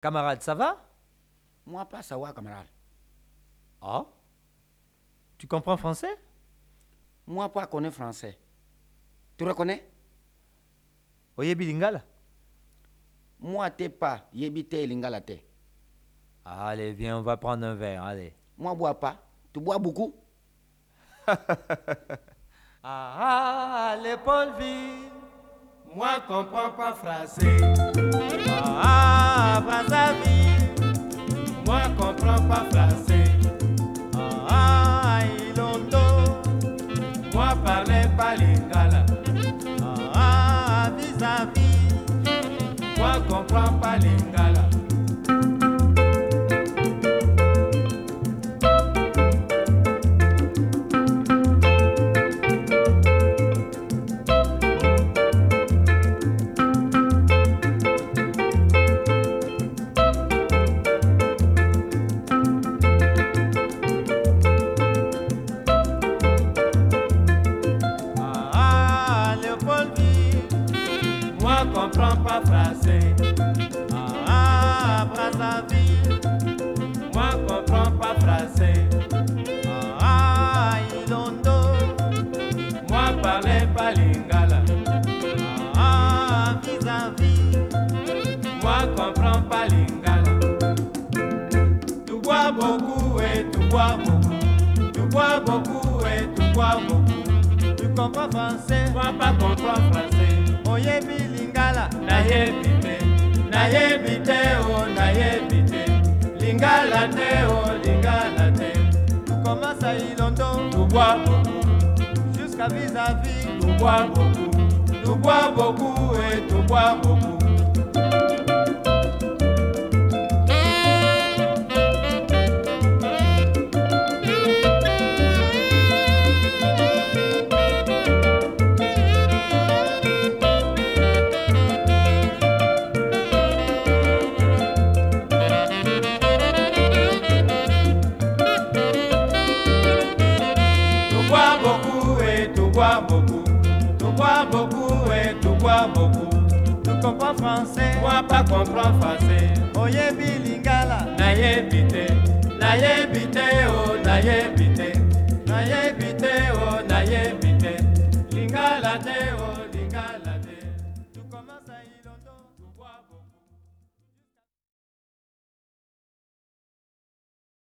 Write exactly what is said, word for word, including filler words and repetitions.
Camarade, ça va? Moi, pas savoir, camarade. Ah? Tu comprends français? Moi, pas connais français. Tu reconnais? Oyebi lingala? Moi, t'es pas. Yébite lingala t'es. Allez, viens, on va prendre un verre, allez. Moi, bois pas. Tu bois beaucoup? Ah, ah, l'épaule vide. Moi, comprends pas français. Ah, ah, Brazzaville. Moi, comprends pas français. Ah, ah, Ilondo. Moi, parlez pas lingala. Ah, ah, vis-à-vis. Moi, comprends pas lingala. Moi, comprends pas français. Ah, ah, Brazzaville. Moi, comprends pas français. Ah, ah, Ilondo. Moi, parlez pas lingala. Ah, ah, vis-à-vis. Moi, comprends pas lingala. Tu bois beaucoup et tu bois beaucoup. Tu bois beaucoup et tu bois beaucoup. Tu comprends français? Moi, pas comprends français. Oyebi lingala. Nayebite, nayebite, oh nayebite. Lingala te, oh lingala te. Tu commences à Ilondo. Tu bois beaucoup, Jusqu'à vis-à-vis. tu bois beaucoup. Tu bois beaucoup et tu bois beaucoup. Tu bois beaucoup et tu bois beaucoup. Tu bois beaucoup et tu bois beaucoup. Tu comprends français? Moi pas comprends français. Oyebi lingala. Nayebite, nayebite, oh nayebite.